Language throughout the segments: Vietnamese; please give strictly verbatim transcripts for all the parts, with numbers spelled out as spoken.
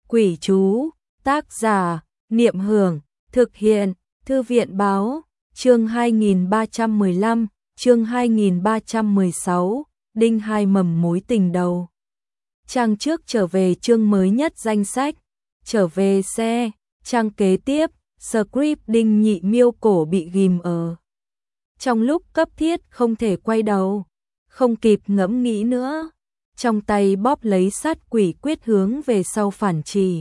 Quỷ chú, tác giả, Niệm Hưởng, thực hiện, Thư viện báo, chương hai nghìn ba trăm mười lăm, chương hai nghìn ba trăm mười sáu, đinh hai mầm mối tình đầu. Trang trước trở về chương mới nhất danh sách, trở về xe, trang kế tiếp, script Đinh Nhị Miêu cổ bị ghim ở. Trong lúc cấp thiết không thể quay đầu, không kịp ngẫm nghĩ nữa, trong tay bóp lấy sát quỷ quyết hướng về sau phản trì.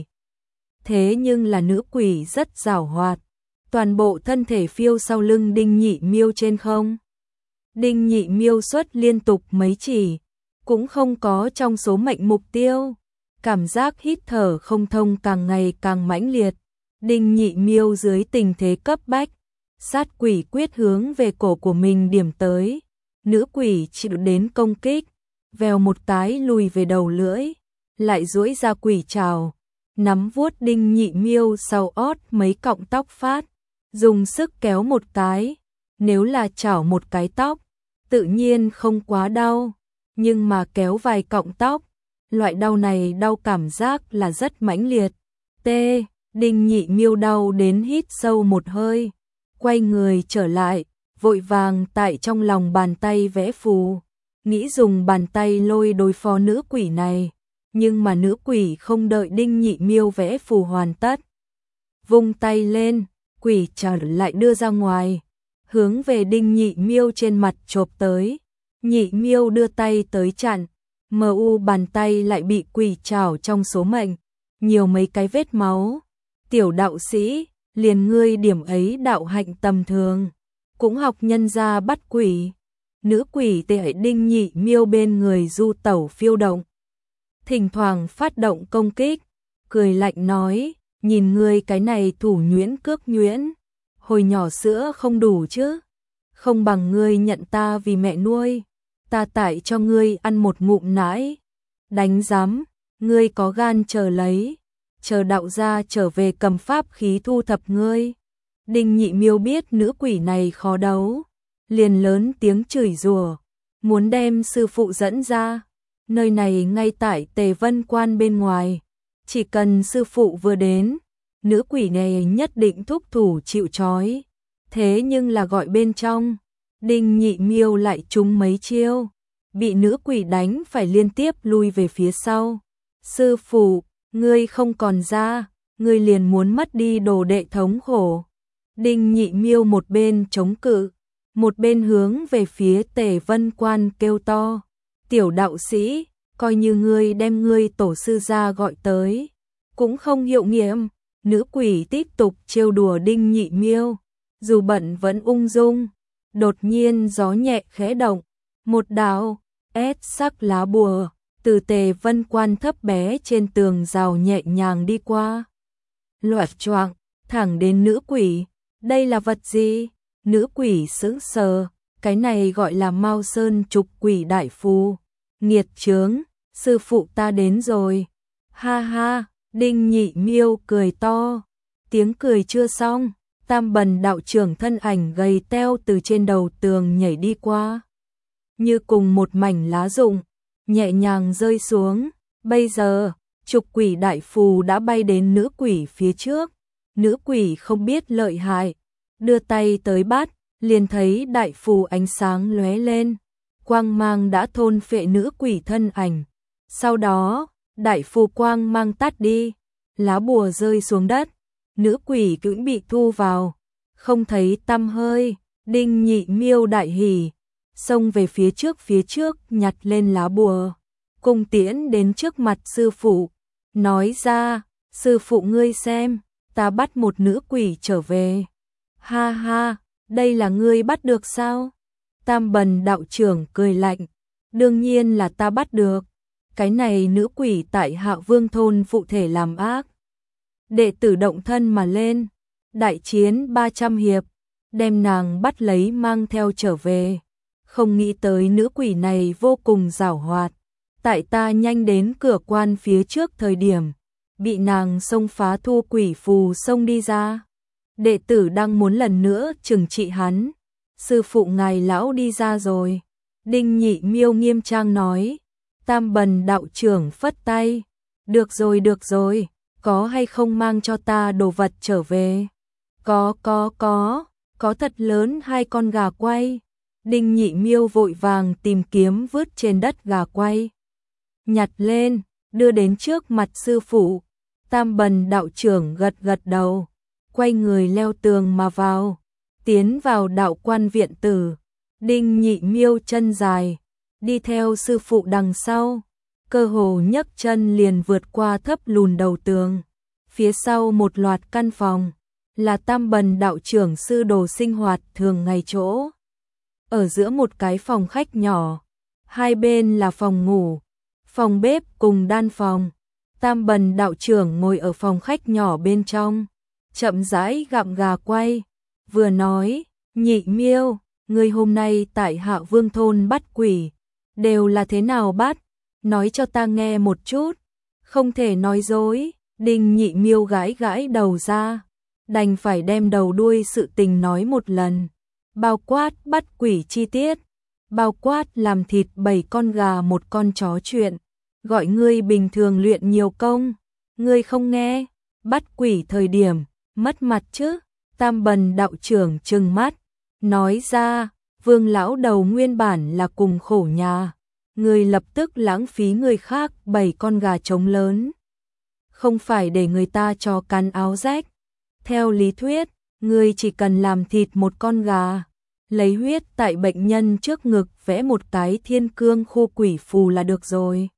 Thế nhưng là nữ quỷ rất giảo hoạt, toàn bộ thân thể phiêu sau lưng Đinh Nhị Miêu trên không. Đinh Nhị Miêu xuất liên tục mấy chỉ, cũng không có trong số mệnh mục tiêu. Cảm giác hít thở không thông càng ngày càng mãnh liệt. Đinh Nhị Miêu dưới tình thế cấp bách, sát quỷ quyết hướng về cổ của mình điểm tới. Nữ quỷ chịu đến công kích, vèo một cái lùi về đầu lưỡi, lại duỗi ra quỷ trảo, nắm vuốt Đinh Nhị Miêu sau ót mấy cọng tóc phát, dùng sức kéo một cái. Nếu là chảo một cái tóc, tự nhiên không quá đau, nhưng mà kéo vài cọng tóc, loại đau này đau cảm giác là rất mãnh liệt. T. Đinh Nhị Miêu đau đến hít sâu một hơi, quay người trở lại, vội vàng tại trong lòng bàn tay vẽ phù, nghĩ dùng bàn tay lôi đối phó nữ quỷ này, nhưng mà nữ quỷ không đợi Đinh Nhị Miêu vẽ phù hoàn tất, vung tay lên, quỷ trảo lại đưa ra ngoài, hướng về Đinh Nhị Miêu trên mặt chộp tới. Nhị Miêu đưa tay tới chặn, mờ u bàn tay lại bị quỷ trảo trong số mệnh, nhiều mấy cái vết máu. Tiểu đạo sĩ, liền ngươi điểm ấy đạo hạnh tầm thường, cũng học nhân gia bắt quỷ. Nữ quỷ tệ Đinh Nhị Miêu bên người du tẩu phiêu động, thỉnh thoảng phát động công kích, cười lạnh nói, nhìn ngươi cái này thủ nhuyễn cước nhuyễn, hồi nhỏ sữa không đủ chứ, không bằng ngươi nhận ta vì mẹ nuôi, ta tải cho ngươi ăn một ngụm nãi. Đánh giám, ngươi có gan chờ lấy, chờ đạo gia trở về cầm pháp khí thu thập ngươi. Đinh Nhị Miêu biết nữ quỷ này khó đấu, liền lớn tiếng chửi rủa, muốn đem sư phụ dẫn ra. Nơi này ngay tại Tề Vân Quan bên ngoài, chỉ cần sư phụ vừa đến, nữ quỷ này nhất định thúc thủ chịu trói. Thế nhưng là gọi bên trong, Đinh Nhị Miêu lại trúng mấy chiêu, bị nữ quỷ đánh phải liên tiếp lui về phía sau. Sư phụ, ngươi không còn ra, ngươi liền muốn mất đi đồ đệ thống khổ. Đinh Nhị Miêu một bên chống cự, một bên hướng về phía Tề Vân Quan kêu to, tiểu đạo sĩ, coi như ngươi đem ngươi tổ sư ra gọi tới, cũng không hiệu nghiệm. Nữ quỷ tiếp tục trêu đùa Đinh Nhị Miêu, dù bận vẫn ung dung. Đột nhiên gió nhẹ khẽ động, một đạo ép sắc lá bùa từ Tề Vân Quan thấp bé trên tường rào nhẹ nhàng đi qua, loạt choạng thẳng đến nữ quỷ. Đây là vật gì? Nữ quỷ sững sờ, cái này gọi là Mao Sơn trục quỷ đại phù. Nghiệt chướng, sư phụ ta đến rồi. Ha ha, Đinh Nhị Miêu cười to. Tiếng cười chưa xong, Tam Bần đạo trưởng thân ảnh gầy teo từ trên đầu tường nhảy đi qua, như cùng một mảnh lá rụng, nhẹ nhàng rơi xuống. Bây giờ, trục quỷ đại phù đã bay đến nữ quỷ phía trước. Nữ quỷ không biết lợi hại, đưa tay tới bắt, liền thấy đại phù ánh sáng lóe lên, quang mang đã thôn phệ nữ quỷ thân ảnh. Sau đó, đại phù quang mang tắt đi, lá bùa rơi xuống đất, nữ quỷ cũng bị thu vào, không thấy tăm hơi. Đinh Nhị Miêu đại hỉ, xông về phía trước phía trước nhặt lên lá bùa, cung tiễn đến trước mặt sư phụ, nói ra, sư phụ ngươi xem, ta bắt một nữ quỷ trở về. Ha ha, đây là ngươi bắt được sao? Tam Bần đạo trưởng cười lạnh, đương nhiên là ta bắt được, cái này nữ quỷ tại Hạ Vương thôn phụ thể làm ác. Đệ tử động thân mà lên, đại chiến ba trăm hiệp, đem nàng bắt lấy mang theo trở về. Không nghĩ tới nữ quỷ này vô cùng giảo hoạt, tại ta nhanh đến cửa quan phía trước thời điểm, bị nàng xông phá thu quỷ phù xông đi ra. Đệ tử đang muốn lần nữa trừng trị hắn, sư phụ ngài lão đi ra rồi. Đinh Nhị Miêu nghiêm trang nói. Tam Bần đạo trưởng phất tay, được rồi được rồi, có hay không mang cho ta đồ vật trở về? Có có có, có thật lớn hai con gà quay. Đinh Nhị Miêu vội vàng tìm kiếm vứt trên đất gà quay. Nhặt lên, đưa đến trước mặt sư phụ. Tam Bần đạo trưởng gật gật đầu, quay người leo tường mà vào, tiến vào đạo quan viện tử. Đinh Nhị Miêu chân dài, đi theo sư phụ đằng sau, cơ hồ nhấc chân liền vượt qua thấp lùn đầu tường. Phía sau một loạt căn phòng, là Tam Bần đạo trưởng sư đồ sinh hoạt thường ngày chỗ. Ở giữa một cái phòng khách nhỏ, hai bên là phòng ngủ, phòng bếp cùng đan phòng. Tam Bần đạo trưởng ngồi ở phòng khách nhỏ bên trong, chậm rãi gặm gà quay, vừa nói, Nhị Miêu, ngươi hôm nay tại Hạ Vương thôn bắt quỷ, đều là thế nào bắt? Nói cho ta nghe một chút. Không thể nói dối. Đinh Nhị Miêu gãi gãi đầu ra, đành phải đem đầu đuôi sự tình nói một lần, bao quát bắt quỷ chi tiết, bao quát làm thịt bảy con gà một con chó chuyện, gọi ngươi bình thường luyện nhiều công, ngươi không nghe, bắt quỷ thời điểm, mất mặt chứ. Tam Bần đạo trưởng trừng mắt, nói ra, Vương lão đầu nguyên bản là cùng khổ nhà, ngươi lập tức lãng phí người khác bảy con gà trống lớn, không phải để người ta cho cắn áo rách. Theo lý thuyết, ngươi chỉ cần làm thịt một con gà, lấy huyết tại bệnh nhân trước ngực vẽ một cái thiên cương khu quỷ phù là được rồi.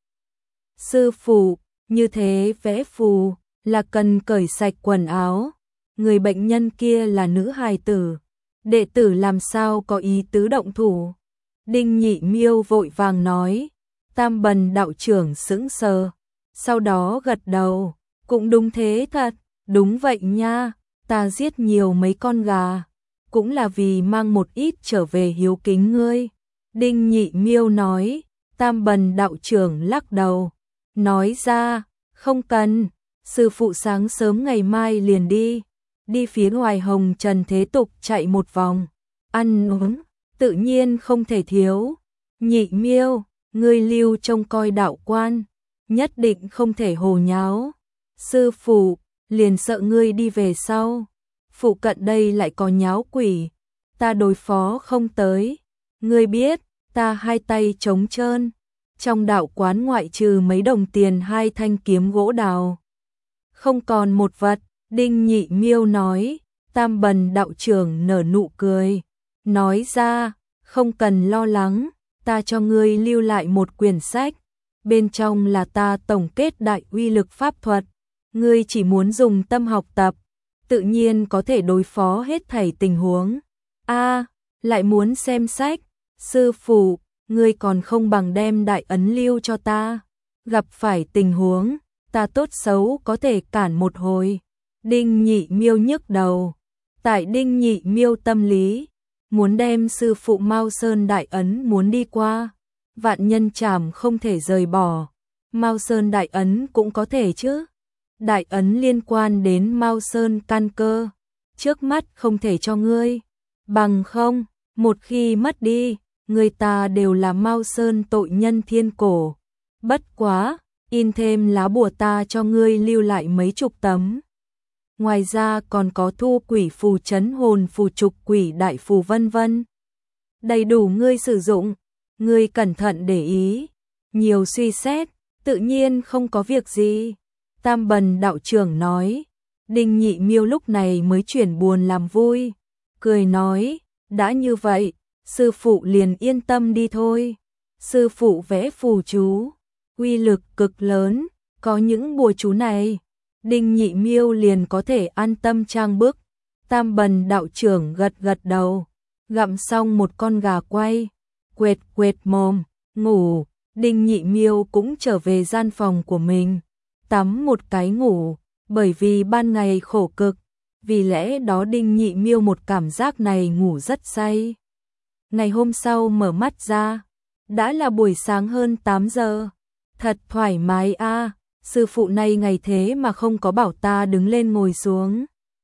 Sư phụ, như thế vẽ phù là cần cởi sạch quần áo, người bệnh nhân kia là nữ hài tử, đệ tử làm sao có ý tứ động thủ. Đinh Nhị Miêu vội vàng nói. Tam Bần đạo trưởng sững sờ, sau đó gật đầu, cũng đúng thế thật, đúng vậy nha, ta giết nhiều mấy con gà, cũng là vì mang một ít trở về hiếu kính ngươi. Đinh Nhị Miêu nói. Tam Bần đạo trưởng lắc đầu, nói ra, không cần, sư phụ sáng sớm ngày mai liền đi, đi phía ngoài Hồng Trần thế tục chạy một vòng, ăn uống, tự nhiên không thể thiếu. Nhị Miêu, ngươi lưu trông coi đạo quan, nhất định không thể hồ nháo. Sư phụ, liền sợ ngươi đi về sau, phụ cận đây lại có nháo quỷ, ta đối phó không tới. Ngươi biết, ta hai tay trống trơn, trong đạo quán ngoại trừ mấy đồng tiền hai thanh kiếm gỗ đào, không còn một vật. Đinh Nhị Miêu nói. Tam Bần đạo trưởng nở nụ cười, nói ra, không cần lo lắng, ta cho ngươi lưu lại một quyển sách, bên trong là ta tổng kết đại uy lực pháp thuật, ngươi chỉ muốn dùng tâm học tập, tự nhiên có thể đối phó hết thảy tình huống. A, lại muốn xem sách, sư phụ, ngươi còn không bằng đem đại ấn lưu cho ta, gặp phải tình huống, ta tốt xấu có thể cản một hồi. Đinh Nhị Miêu nhức đầu, tại Đinh Nhị Miêu tâm lý, muốn đem sư phụ Mao Sơn đại ấn muốn đi qua, vạn nhân trảm không thể rời bỏ, Mao Sơn đại ấn cũng có thể chứ. Đại ấn liên quan đến Mao Sơn căn cơ, trước mắt không thể cho ngươi, bằng không, một khi mất đi, người ta đều là Mao Sơn tội nhân thiên cổ. Bất quá, in thêm lá bùa ta cho ngươi lưu lại mấy chục tấm. Ngoài ra còn có thu quỷ phù trấn hồn phù trục quỷ đại phù vân vân. Đầy đủ ngươi sử dụng, ngươi cẩn thận để ý, nhiều suy xét, tự nhiên không có việc gì. Tam Bần đạo trưởng nói. Đinh Nhị Miêu lúc này mới chuyển buồn làm vui, cười nói, đã như vậy, sư phụ liền yên tâm đi thôi. Sư phụ vẽ phù chú, uy lực cực lớn, có những bùa chú này, Đinh Nhị Miêu liền có thể an tâm trang bức. Tam Bần đạo trưởng gật gật đầu, gặm xong một con gà quay, quệt quệt mồm, ngủ. Đinh Nhị Miêu cũng trở về gian phòng của mình, tắm một cái ngủ, bởi vì ban ngày khổ cực, vì lẽ đó Đinh Nhị Miêu một cảm giác này ngủ rất say. Ngày hôm sau mở mắt ra, đã là buổi sáng hơn tám giờ, thật thoải mái a. À, sư phụ này ngày thế mà không có bảo ta đứng lên ngồi xuống.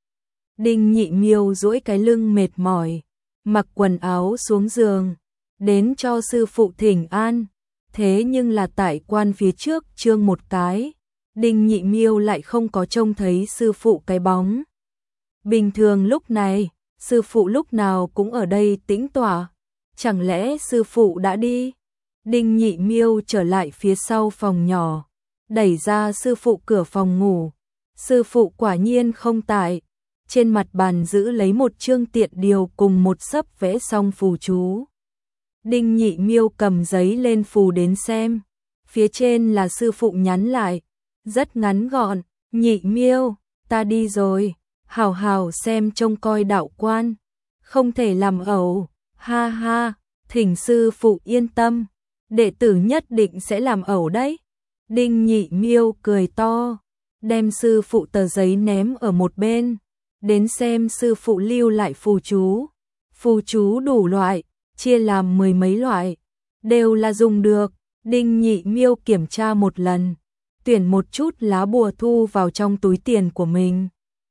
Đinh Nhị Miêu duỗi cái lưng mệt mỏi, mặc quần áo xuống giường, đến cho sư phụ thỉnh an, thế nhưng là tại quan phía trước trương một cái, Đinh Nhị Miêu lại không có trông thấy sư phụ cái bóng. Bình thường lúc này, sư phụ lúc nào cũng ở đây tĩnh tọa, chẳng lẽ sư phụ đã đi? Đinh Nhị Miêu trở lại phía sau phòng nhỏ, đẩy ra sư phụ cửa phòng ngủ. Sư phụ quả nhiên không tại, trên mặt bàn giữ lấy một chương tiện điều cùng một sấp vẽ xong phù chú. Đinh Nhị Miêu cầm giấy lên phù đến xem, phía trên là sư phụ nhắn lại, rất ngắn gọn, Nhị Miêu, ta đi rồi, hào hào xem trông coi đạo quan, không thể làm ẩu, ha ha, thỉnh sư phụ yên tâm, đệ tử nhất định sẽ làm ẩu đấy. Đinh Nhị Miêu cười to, đem sư phụ tờ giấy ném ở một bên, đến xem sư phụ lưu lại phù chú. Phù chú đủ loại, chia làm mười mấy loại, đều là dùng được. Đinh Nhị Miêu kiểm tra một lần, tuyển một chút lá bùa thu vào trong túi tiền của mình,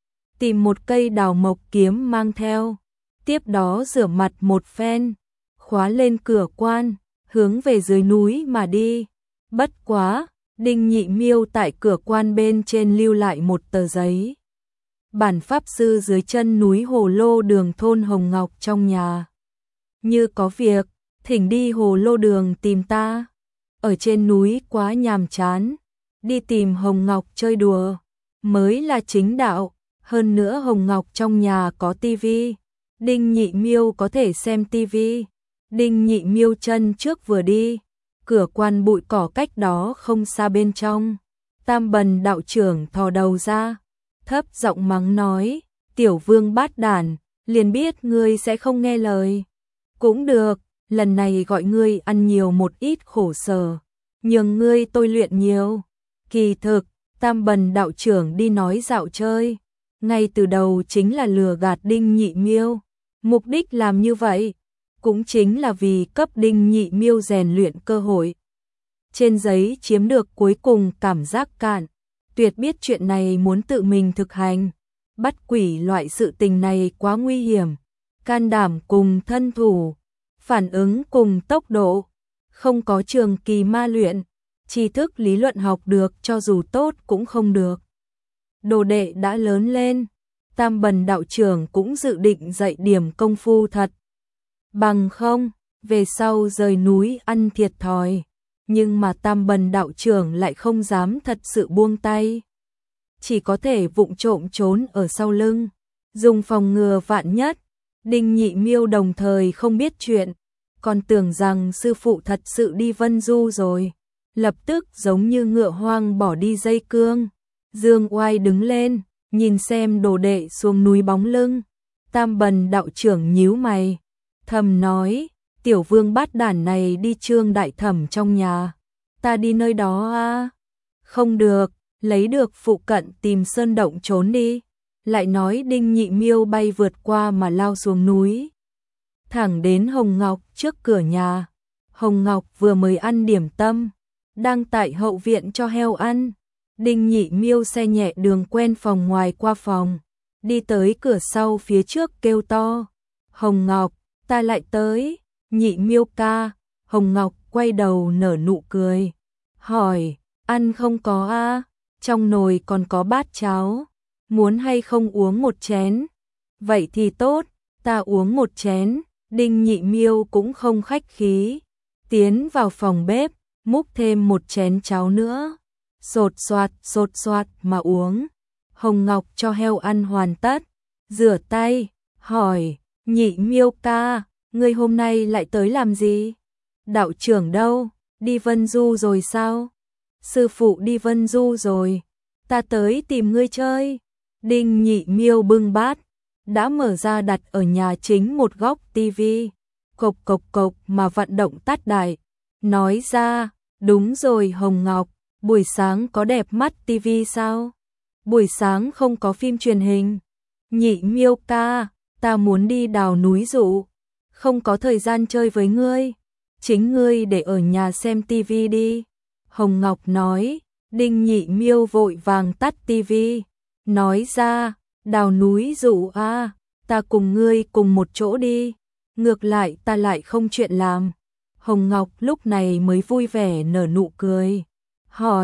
tìm một cây đào mộc kiếm mang theo, tiếp đó rửa mặt một phen, khóa lên cửa quan, hướng về dưới núi mà đi. Bất quá, Đinh Nhị Miêu tại cửa quan bên trên lưu lại một tờ giấy. Bản pháp sư dưới chân núi Hồ Lô Đường thôn Hồng Ngọc trong nhà. Như có việc, thỉnh đi Hồ Lô Đường tìm ta. Ở trên núi quá nhàm chán, đi tìm Hồng Ngọc chơi đùa mới là chính đạo. Hơn nữa Hồng Ngọc trong nhà có tivi, Đinh Nhị Miêu có thể xem tivi. Đinh Nhị Miêu chân trước vừa đi, cửa quan bụi cỏ cách đó không xa bên trong, Tam Bần đạo trưởng thò đầu ra, thấp giọng mắng nói, tiểu vương bát đản, liền biết ngươi sẽ không nghe lời. Cũng được, lần này gọi ngươi ăn nhiều một ít khổ sở, nhường ngươi tôi luyện nhiều. Kỳ thực, Tam Bần đạo trưởng đi nói dạo chơi, ngay từ đầu chính là lừa gạt Đinh Nhị Miêu. Mục đích làm như vậy cũng chính là vì cấp Đinh Nhị Miêu rèn luyện cơ hội. Trên giấy chiếm được cuối cùng cảm giác cạn, tuyệt biết chuyện này muốn tự mình thực hành. Bắt quỷ loại sự tình này quá nguy hiểm, can đảm cùng thân thủ, phản ứng cùng tốc độ, không có trường kỳ ma luyện, tri thức lý luận học được cho dù tốt cũng không được. Đồ đệ đã lớn lên, Tam Bần đạo trưởng cũng dự định dạy điểm công phu thật. Bằng không, về sau rời núi ăn thiệt thòi, nhưng mà Tam Bần đạo trưởng lại không dám thật sự buông tay. Chỉ có thể vụng trộm trốn ở sau lưng, dùng phòng ngừa vạn nhất. Đinh Nhị Miêu đồng thời không biết chuyện, còn tưởng rằng sư phụ thật sự đi Vân Du rồi, lập tức giống như ngựa hoang bỏ đi dây cương. Dương Oai đứng lên, nhìn xem đồ đệ xuống núi bóng lưng. Tam Bần đạo trưởng nhíu mày, thầm nói, tiểu vương bát đản này đi Trương đại thẩm trong nhà, ta đi nơi đó à? Không được, lấy được phụ cận tìm sơn động trốn đi. Lại nói Đinh Nhị Miêu bay vượt qua mà lao xuống núi, thẳng đến Hồng Ngọc trước cửa nhà. Hồng Ngọc vừa mới ăn điểm tâm, đang tại hậu viện cho heo ăn. Đinh Nhị Miêu xe nhẹ đường quen phòng ngoài qua phòng, đi tới cửa sau phía trước kêu to, Hồng Ngọc, ta lại tới. Nhị Miêu ca. Hồng Ngọc quay đầu nở nụ cười, hỏi, ăn không có a? Trong nồi còn có bát cháo, muốn hay không uống một chén? Vậy thì tốt, ta uống một chén. Đinh Nhị Miêu cũng không khách khí, tiến vào phòng bếp, múc thêm một chén cháo nữa, sột soạt sột soạt mà uống. Hồng Ngọc cho heo ăn hoàn tất, rửa tay, hỏi, Nhị Miêu ca, ngươi hôm nay lại tới làm gì? Đạo trưởng đâu, đi Vân Du rồi sao? Sư phụ đi Vân Du rồi, ta tới tìm ngươi chơi. Đinh Nhị Miêu bưng bát, đã mở ra đặt ở nhà chính một góc tivi, cộc cộc cộc mà vận động tắt đại, nói ra, đúng rồi Hồng Ngọc, buổi sáng có đẹp mắt tivi sao? Buổi sáng không có phim truyền hình. Nhị Miêu ca, ta muốn đi đào núi dụ, không có thời gian chơi với ngươi, chính ngươi để ở nhà xem tivi đi. Hồng Ngọc nói. Đinh Nhị Miêu vội vàng tắt tivi, nói ra, đào núi dụ a, ta cùng ngươi cùng một chỗ đi, ngược lại ta lại không chuyện làm. Hồng Ngọc lúc này mới vui vẻ nở nụ cười, hỏi,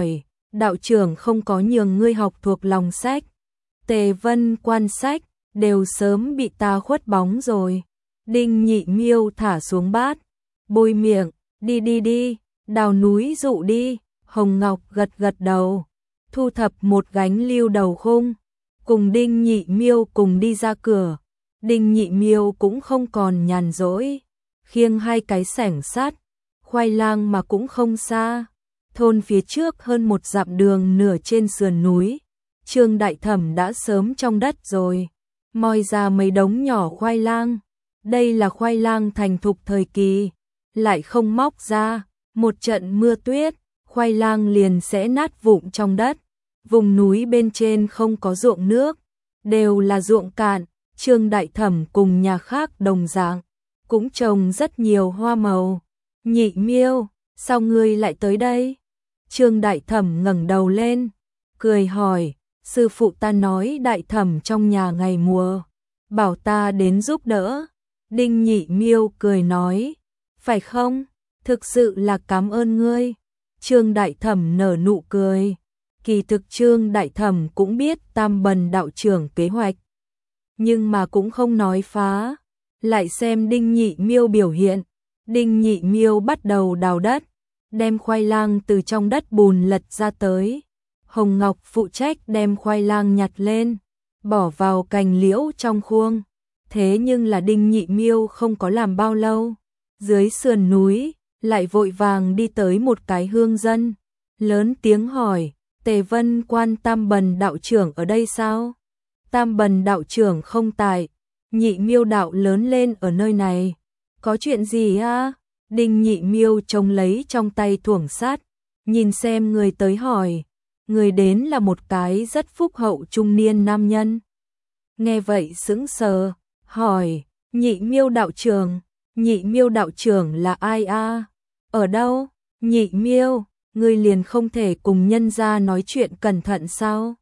đạo trưởng không có nhường ngươi học thuộc lòng sách. Tề Vân Quan sách, đều sớm bị ta khuất bóng rồi. Đinh Nhị Miêu thả xuống bát, bôi miệng, đi đi đi, đào núi dụ đi. Hồng Ngọc gật gật đầu, thu thập một gánh lưu đầu khung, cùng Đinh Nhị Miêu cùng đi ra cửa. Đinh Nhị Miêu cũng không còn nhàn rỗi, khiêng hai cái xẻng sắt, khoai lang mà cũng không xa. Thôn phía trước hơn một dặm đường nửa trên sườn núi, Trương Đại Thẩm đã sớm trong đất rồi, moi ra mấy đống nhỏ khoai lang. Đây là khoai lang thành thục thời kỳ, lại không móc ra, một trận mưa tuyết, khoai lang liền sẽ nát vụn trong đất. Vùng núi bên trên không có ruộng nước, đều là ruộng cạn. Trương Đại Thẩm cùng nhà khác đồng dạng, cũng trồng rất nhiều hoa màu. Nhị Miêu, sao ngươi lại tới đây? Trương Đại Thẩm ngẩng đầu lên, cười hỏi, sư phụ ta nói Đại Thẩm trong nhà ngày mùa, bảo ta đến giúp đỡ. Đinh Nhị Miêu cười nói, phải không? Thực sự là cảm ơn ngươi. Trương Đại Thẩm nở nụ cười. Kỳ thực Trương Đại Thẩm cũng biết Tam Bần đạo trưởng kế hoạch, nhưng mà cũng không nói phá. Lại xem Đinh Nhị Miêu biểu hiện. Đinh Nhị Miêu bắt đầu đào đất, đem khoai lang từ trong đất bùn lật ra tới. Hồng Ngọc phụ trách đem khoai lang nhặt lên, bỏ vào cành liễu trong khuôn. Thế nhưng là Đinh Nhị Miêu không có làm bao lâu, dưới sườn núi lại vội vàng đi tới một cái hương dân, lớn tiếng hỏi, Tề Vân Quan Tam Bần đạo trưởng ở đây sao? Tam Bần đạo trưởng không tại, Nhị Miêu đạo lớn lên ở nơi này, có chuyện gì a? Đinh Nhị Miêu trông lấy trong tay thuổng sắt, nhìn xem người tới hỏi. Người đến là một cái rất phúc hậu trung niên nam nhân. Nghe vậy sững sờ, hỏi, Nhị Miêu đạo trưởng, Nhị Miêu đạo trưởng là ai a? Ở đâu? Nhị Miêu, ngươi liền không thể cùng nhân gia nói chuyện cẩn thận sao?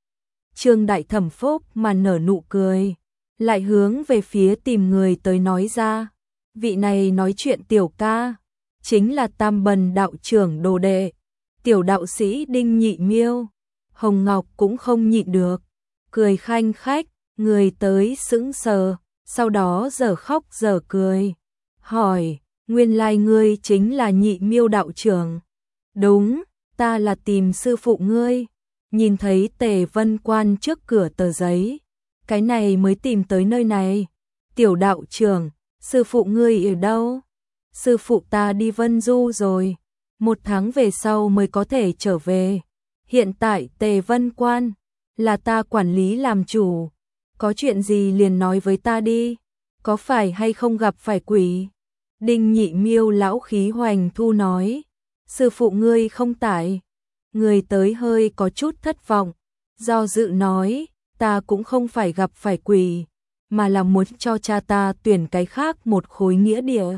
Trương Đại Thẩm phúc mà nở nụ cười, lại hướng về phía tìm người tới nói ra, vị này nói chuyện tiểu ca, chính là Tam Bần đạo trưởng đồ đệ, tiểu đạo sĩ Đinh Nhị Miêu. Hồng Ngọc cũng không nhịn được, cười khanh khách, người tới sững sờ, sau đó giờ khóc giờ cười, hỏi, nguyên lai ngươi chính là Nhị Miêu đạo trưởng. Đúng, ta là tìm sư phụ ngươi, nhìn thấy Tề Vân Quan trước cửa tờ giấy, cái này mới tìm tới nơi này. Tiểu đạo trưởng, sư phụ ngươi ở đâu? Sư phụ ta đi Vân Du rồi, một tháng về sau mới có thể trở về. Hiện tại Tề Vân Quan là ta quản lý làm chủ, có chuyện gì liền nói với ta đi, có phải hay không gặp phải quỷ? Đinh Nhị Miêu lão khí hoành thu nói, sư phụ ngươi không tại. Người tới hơi có chút thất vọng, do dự nói, ta cũng không phải gặp phải quỷ, mà là muốn cho cha ta tuyển cái khác một khối nghĩa địa.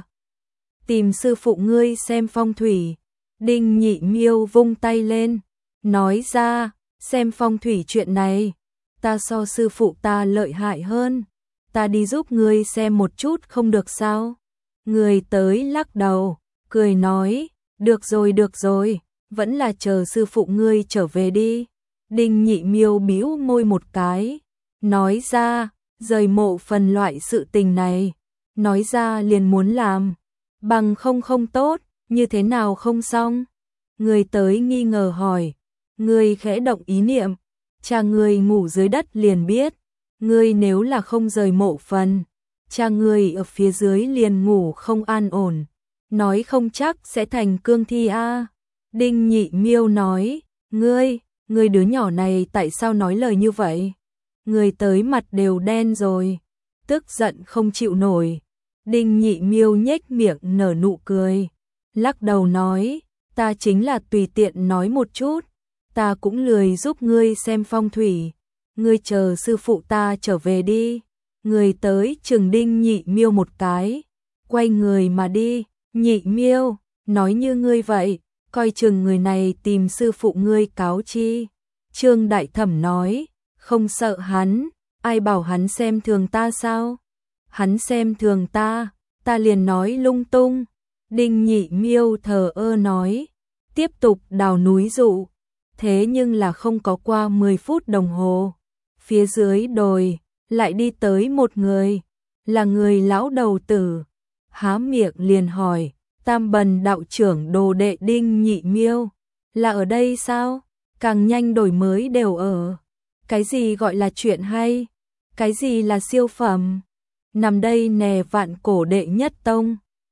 Tìm sư phụ ngươi xem phong thủy. Đinh Nhị Miêu vung tay lên, nói ra, xem phong thủy chuyện này, ta so sư phụ ta lợi hại hơn, ta đi giúp ngươi xem một chút không được sao? Người tới lắc đầu, cười nói, được rồi được rồi, vẫn là chờ sư phụ ngươi trở về đi. Đinh Nhị Miêu bĩu môi một cái, nói ra, rời mộ phần loại sự tình này, nói ra liền muốn làm, bằng không không tốt, như thế nào không xong? Người tới nghi ngờ hỏi, ngươi khẽ động ý niệm, cha ngươi ngủ dưới đất liền biết, ngươi nếu là không rời mộ phần, cha ngươi ở phía dưới liền ngủ không an ổn, nói không chắc sẽ thành cương thi a. Đinh Nhị Miêu nói, ngươi, ngươi đứa nhỏ này tại sao nói lời như vậy? Người tới mặt đều đen rồi, tức giận không chịu nổi. Đinh Nhị Miêu nhếch miệng nở nụ cười, lắc đầu nói, ta chính là tùy tiện nói một chút, ta cũng lười giúp ngươi xem phong thủy, ngươi chờ sư phụ ta trở về đi. Người tới chừng Đinh Nhị Miêu một cái, quay người mà đi. Nhị Miêu, nói như ngươi vậy, coi chừng người này tìm sư phụ ngươi cáo chi. Trương Đại Thẩm nói, không sợ hắn, ai bảo hắn xem thường ta sao? Hắn xem thường ta, ta liền nói lung tung. Đinh Nhị Miêu thờ ơ nói, tiếp tục đào núi dụ. thế nhưng là không có qua mười phút đồng hồ. Phía dưới đồi, lại đi tới một người, là người lão đầu tử. Há miệng liền hỏi, Tam Bần đạo trưởng đồ đệ Đinh Nhị Miêu, là ở đây sao? Càng nhanh đổi mới đều ở. Cái gì gọi là chuyện hay? Cái gì là siêu phẩm? Nằm đây nè vạn cổ đệ nhất tông.